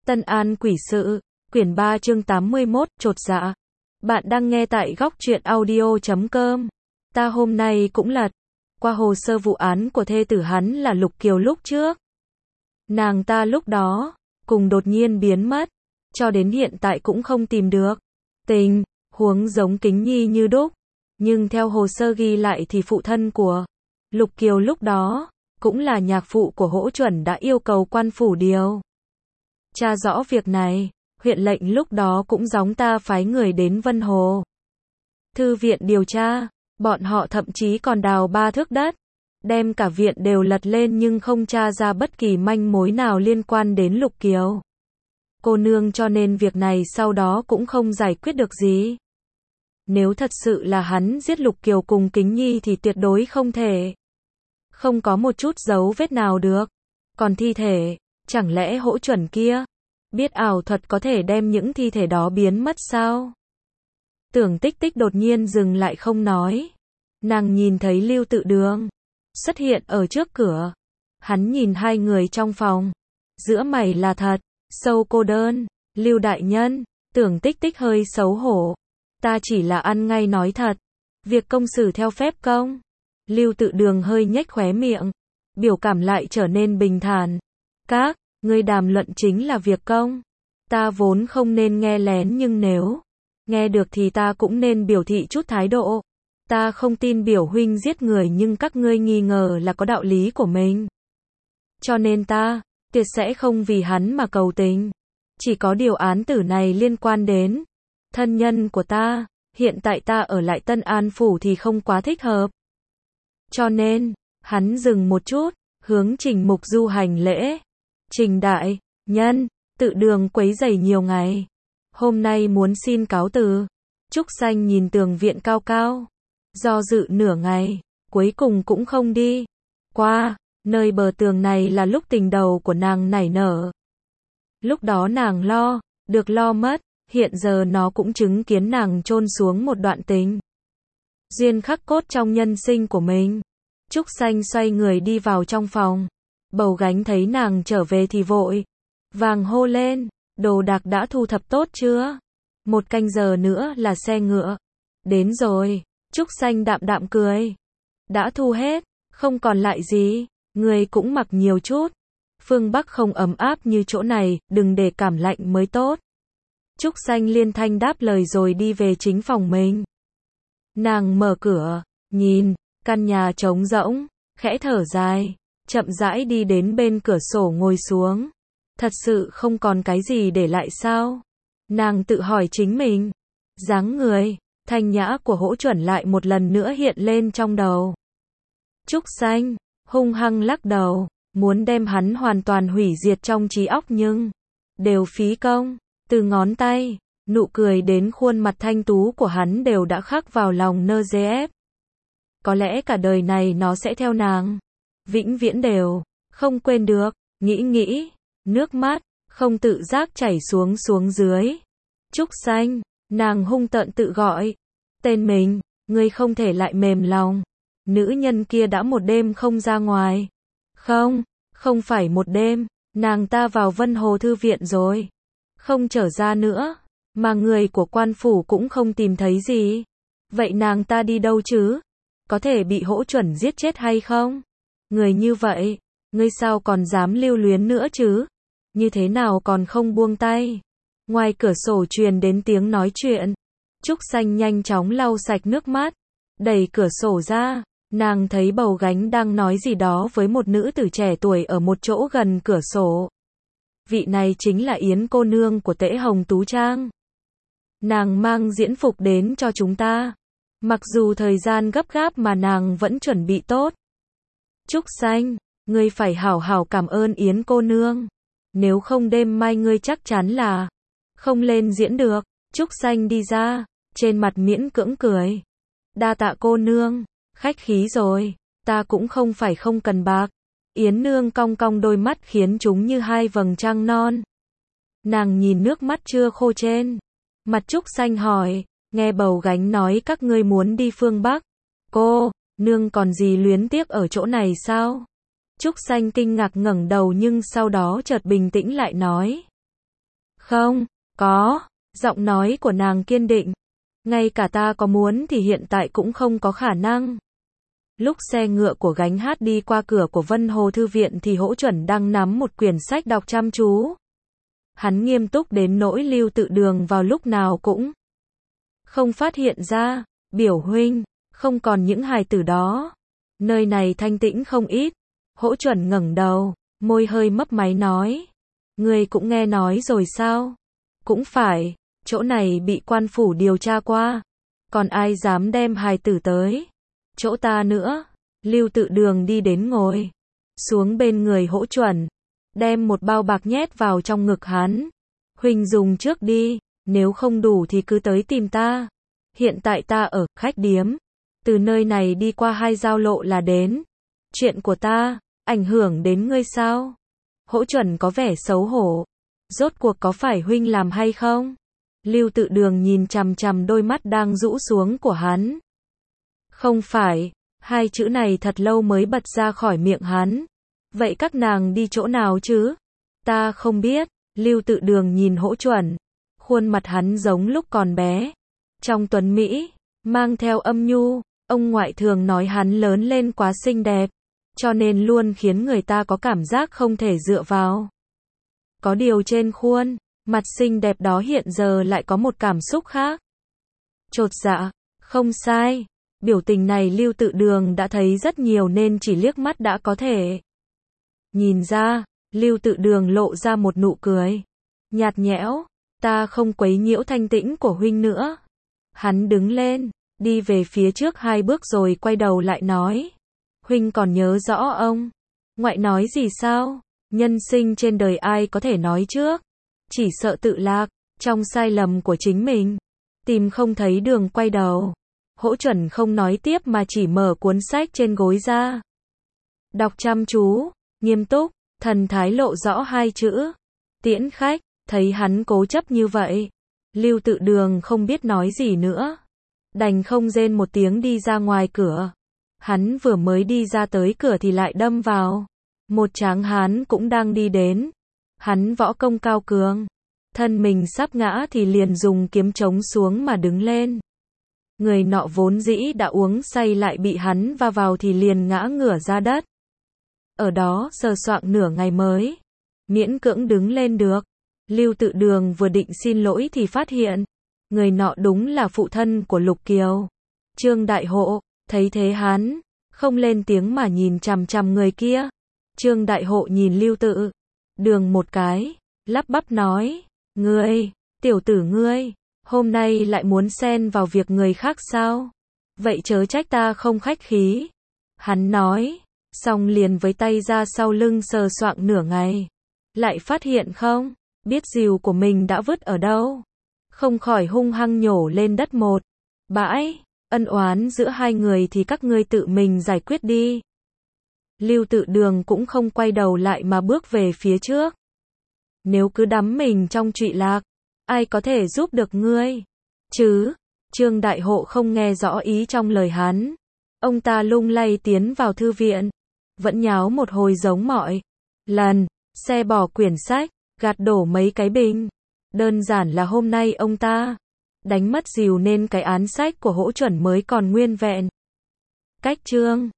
Tân An Quỷ Sự, quyển 3 chương 81, chột dạ. Bạn đang nghe tại góc truyện audio.com. Ta hôm nay cũng lật qua hồ sơ vụ án của thê tử hắn là Lục Kiều lúc trước. Nàng ta lúc đó, cùng đột nhiên biến mất, cho đến hiện tại cũng không tìm được. Tình huống giống Kính Nhi như đúc, nhưng theo hồ sơ ghi lại thì phụ thân của Lục Kiều lúc đó, cũng là nhạc phụ của Hỗ Chuẩn đã yêu cầu quan phủ điều tra rõ việc này. Huyện lệnh lúc đó cũng gióng ta phái người đến Vân Hồ Thư viện điều tra, bọn họ thậm chí còn đào 3 thước đất, đem cả viện đều lật lên nhưng không tra ra bất kỳ manh mối nào liên quan đến Lục Kiều cô nương, cho nên việc này sau đó cũng không giải quyết được gì. Nếu thật sự là hắn giết Lục Kiều cùng Kính Nhi thì tuyệt đối không thể không có một chút dấu vết nào được. Còn thi thể, chẳng lẽ Hỗ Chuẩn kia biết ảo thuật có thể đem những thi thể đó biến mất sao? Tưởng Tích Tích đột nhiên dừng lại không nói. Nàng nhìn thấy Lưu Tự Đường xuất hiện ở trước cửa. Hắn nhìn hai người trong phòng, giữa mày là thật sâu cô đơn. Lưu đại nhân, Tưởng Tích Tích hơi xấu hổ. Ta chỉ là ăn ngay nói thật. Việc công xử theo phép công. Lưu Tự Đường hơi nhếch khóe miệng, biểu cảm lại trở nên bình thản. Các ngươi đàm luận chính là việc công. Ta vốn không nên nghe lén, nhưng nếu nghe được thì ta cũng nên biểu thị chút thái độ. Ta không tin biểu huynh giết người, nhưng các ngươi nghi ngờ là có đạo lý của mình. Cho nên ta tuyệt sẽ không vì hắn mà cầu tình. Chỉ có điều án tử này liên quan đến thân nhân của ta. Hiện tại ta ở lại Tân An Phủ thì không quá thích hợp. Cho nên, hắn dừng một chút, hướng Trình Mục Du hành lễ. Trình đại nhân, Tự Đường quấy rầy nhiều ngày, hôm nay muốn xin cáo từ. Trúc Xanh nhìn tường viện cao cao, do dự nửa ngày, cuối cùng cũng không đi qua nơi bờ tường này. Là lúc tình đầu của nàng nảy nở. Lúc đó nàng lo được lo mất, hiện giờ nó cũng chứng kiến nàng chôn xuống một đoạn tình duyên khắc cốt trong nhân sinh của mình. Trúc Xanh xoay người đi vào trong phòng. Bầu Gánh thấy nàng trở về thì vội vàng hô lên, đồ đạc đã thu thập tốt chưa? 1 canh giờ nữa là xe ngựa đến rồi. Trúc Xanh đạm đạm cười, đã thu hết, không còn lại gì. Người cũng mặc nhiều chút, phương Bắc không ấm áp như chỗ này, đừng để cảm lạnh mới tốt. Trúc Xanh liên thanh đáp lời rồi đi về chính phòng mình. Nàng mở cửa, nhìn căn nhà trống rỗng, khẽ thở dài, chậm rãi đi đến bên cửa sổ ngồi xuống. Thật sự không còn cái gì để lại sao? Nàng tự hỏi chính mình. Dáng người thanh nhã của Hỗ Chuẩn lại một lần nữa hiện lên trong đầu. Trúc Xanh hung hăng lắc đầu, muốn đem hắn hoàn toàn hủy diệt trong trí óc, nhưng đều phí công. Từ ngón tay, nụ cười đến khuôn mặt thanh tú của hắn đều đã khắc vào lòng NGF. Có lẽ cả đời này nó sẽ theo nàng, vĩnh viễn đều không quên được. Nghĩ, nước mắt không tự giác chảy xuống dưới. Trúc Xanh, nàng hung tợn tự gọi tên mình. Ngươi không thể lại mềm lòng. Nữ nhân kia đã một đêm không ra ngoài. Không phải một đêm, nàng ta vào Vân Hồ Thư viện rồi, không trở ra nữa, mà người của quan phủ cũng không tìm thấy gì. Vậy nàng ta đi đâu chứ? Có thể bị Hỗ Chuẩn giết chết hay không? Người như vậy, ngươi sao còn dám lưu luyến nữa chứ? Như thế nào còn không buông tay? Ngoài cửa sổ truyền đến tiếng nói chuyện. Trúc Xanh nhanh chóng lau sạch nước mắt, đẩy cửa sổ ra. Nàng thấy Bầu Gánh đang nói gì đó với một nữ tử trẻ tuổi ở một chỗ gần cửa sổ. Vị này chính là Yến cô nương của Tễ Hồng Tú Trang. Nàng mang diễn phục đến cho chúng ta. Mặc dù thời gian gấp gáp mà nàng vẫn chuẩn bị tốt. Trúc Xanh, ngươi phải hảo hảo cảm ơn Yến cô nương. Nếu không đêm mai ngươi chắc chắn là không lên diễn được. Trúc Xanh đi ra, trên mặt miễn cưỡng cười. Đa tạ cô nương, khách khí rồi, ta cũng không phải không cần bạc. Yến nương cong cong đôi mắt khiến chúng như 2 vầng trăng non. Nàng nhìn nước mắt chưa khô trên mặt Trúc Xanh hỏi, nghe Bầu Gánh nói các ngươi muốn đi phương Bắc. Cô nương còn gì luyến tiếc ở chỗ này sao? Trúc Xanh kinh ngạc ngẩng đầu nhưng sau đó chợt bình tĩnh lại nói. Không, có, giọng nói của nàng kiên định. Ngay cả ta có muốn thì hiện tại cũng không có khả năng. Lúc xe ngựa của gánh hát đi qua cửa của Vân Hồ Thư viện thì Hỗ Chuẩn đang nắm một quyển sách đọc chăm chú. Hắn nghiêm túc đến nỗi Lưu Tự Đường vào lúc nào cũng không phát hiện ra. Biểu huynh, không còn những hài tử đó. Nơi này thanh tĩnh không ít. Hỗ Chuẩn ngẩng đầu, môi hơi mấp máy nói. Ngươi cũng nghe nói rồi sao? Cũng phải, chỗ này bị quan phủ điều tra qua. Còn ai dám đem hài tử tới? Chỗ ta nữa. Lưu Tự Đường đi đến ngồi xuống bên người Hỗ Chuẩn, đem một bao bạc nhét vào trong ngực hắn. Huynh dùng trước đi, nếu không đủ thì cứ tới tìm ta. Hiện tại ta ở khách điếm, từ nơi này đi qua 2 giao lộ là đến. Chuyện của ta ảnh hưởng đến ngươi sao? Hỗ Chuẩn có vẻ xấu hổ. Rốt cuộc có phải huynh làm hay không? Lưu Tự Đường nhìn chằm chằm đôi mắt đang rũ xuống của hắn. Không phải, 2 chữ này thật lâu mới bật ra khỏi miệng hắn. Vậy các nàng đi chỗ nào chứ? Ta không biết. Lưu Tự Đường nhìn Hỗ Chuẩn. Khuôn mặt hắn giống lúc còn bé. Trong tuấn Mỹ, mang theo âm nhu. Ông ngoại thường nói hắn lớn lên quá xinh đẹp, cho nên luôn khiến người ta có cảm giác không thể dựa vào. Có điều trên khuôn mặt xinh đẹp đó hiện giờ lại có một cảm xúc khác. Chột dạ, không sai. Biểu tình này Lưu Tự Đường đã thấy rất nhiều nên chỉ liếc mắt đã có thể nhìn ra. Lưu Tự Đường lộ ra một nụ cười nhạt nhẽo. Ta không quấy nhiễu thanh tĩnh của huynh nữa. Hắn đứng lên, đi về phía trước 2 bước rồi quay đầu lại nói. Huynh còn nhớ rõ ông ngoại nói gì sao? Nhân sinh trên đời ai có thể nói trước? Chỉ sợ tự lạc trong sai lầm của chính mình, tìm không thấy đường quay đầu. Hỗ Chuẩn không nói tiếp mà chỉ mở cuốn sách trên gối ra. Đọc chăm chú, nghiêm túc, thần thái lộ rõ 2 chữ. Tiễn khách. Thấy hắn cố chấp như vậy, Lưu Tự Đường không biết nói gì nữa. Đành không rên một tiếng đi ra ngoài cửa. Hắn vừa mới đi ra tới cửa thì lại đâm vào một tráng hán cũng đang đi đến. Hắn võ công cao cường, thân mình sắp ngã thì liền dùng kiếm chống xuống mà đứng lên. Người nọ vốn dĩ đã uống say lại bị hắn va vào thì liền ngã ngửa ra đất. Ở đó sờ soạng nửa ngày mới miễn cưỡng đứng lên được. Lưu Tự Đường vừa định xin lỗi thì phát hiện người nọ đúng là phụ thân của Lục Kiều, Trương Đại Hộ. Thấy thế hắn không lên tiếng mà nhìn chằm chằm người kia. Trương Đại Hộ nhìn Lưu Tự Đường một cái, lắp bắp nói. Ngươi, tiểu tử ngươi, hôm nay lại muốn xen vào việc người khác sao? Vậy chớ trách ta không khách khí. Hắn nói, xong liền với tay ra sau lưng sờ soạng nửa ngày. Lại phát hiện không biết rìu của mình đã vứt ở đâu. Không khỏi hung hăng nhổ lên đất một bãi. Ân oán giữa 2 người thì các ngươi tự mình giải quyết đi. Lưu Tự Đường cũng không quay đầu lại mà bước về phía trước. Nếu cứ đắm mình trong trụy lạc, ai có thể giúp được ngươi chứ? Trương Đại Hộ không nghe rõ ý trong lời hắn. Ông ta lung lay tiến vào thư viện, vẫn nháo một hồi giống mọi lần, xe bỏ quyển sách, gạt đổ mấy cái bình. Đơn giản là hôm nay ông ta đánh mất rìu nên cái án sách của Hỗ Chuẩn mới còn nguyên vẹn. Cách chương